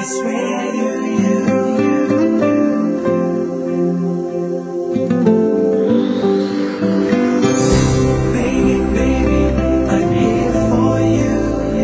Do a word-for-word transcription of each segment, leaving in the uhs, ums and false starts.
swear to you. Baby, baby, I'm here for you.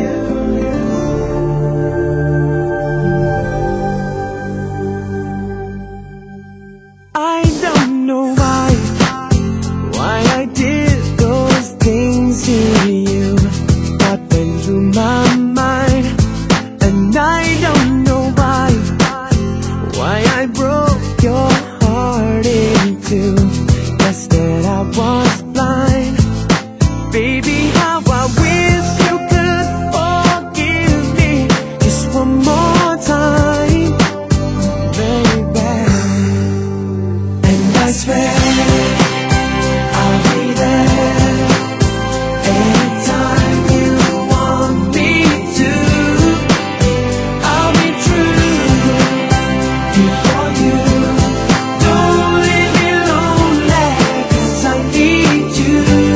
I don't know why, why I did those things to you. What went through my mind, and I don't know why, why I broke your heart in two. Guess that I was blind. Baby, how I wish you could forgive me just one more time, baby. And I swear I'll be there anytime you want me to. I'll be true for you. Don't leave me lonely, 'cause I need you.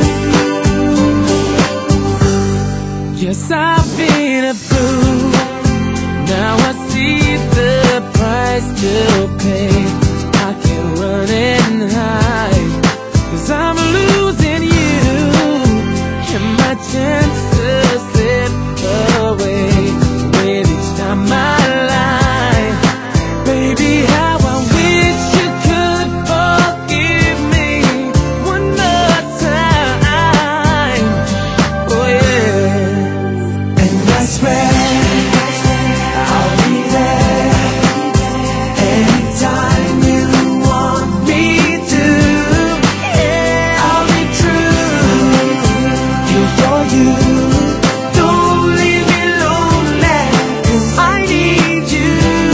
Yes, I've been a fool. Now I see the price to pay. I can't run and hide, 'cause I'm losing you, and my chances slip away with each time I lie. Baby, how I wish you could forgive me one more time. Oh yeah. And I swear I'll be there anytime you want me to. Yeah, I'll be true here for you. Don't leave me lonely, 'cause I need you.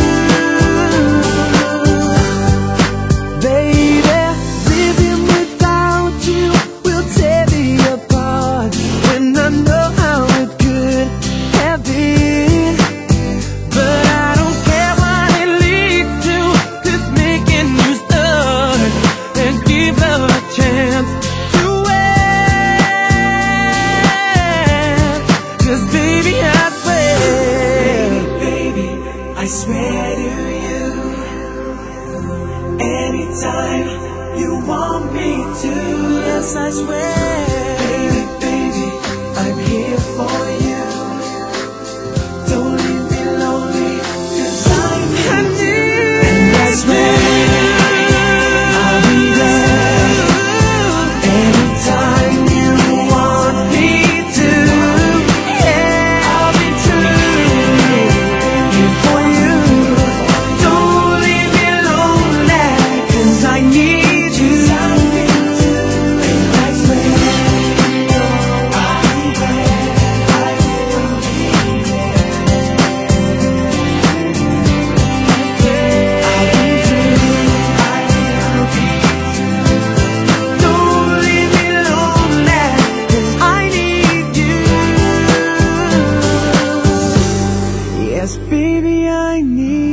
Baby, living without you will tear me apart, when I know how it could have been. But I don't care what it leads to, 'cause making you start and give love a chance to win. 'Cause baby, I swear, baby, I swear to you, anytime you want me to. Yes, I swear, baby, baby, I'm here for you. Don't leave me lonely, 'cause I need you. And I swear I'll be there anytime you want me to. Yeah, I'll be true here for you. Don't leave me lonely, 'cause I need you. And I swear I'll be there, I will be there. I'll be true, I will be true. Don't leave me lonely, 'cause I need you. Yes, baby, I need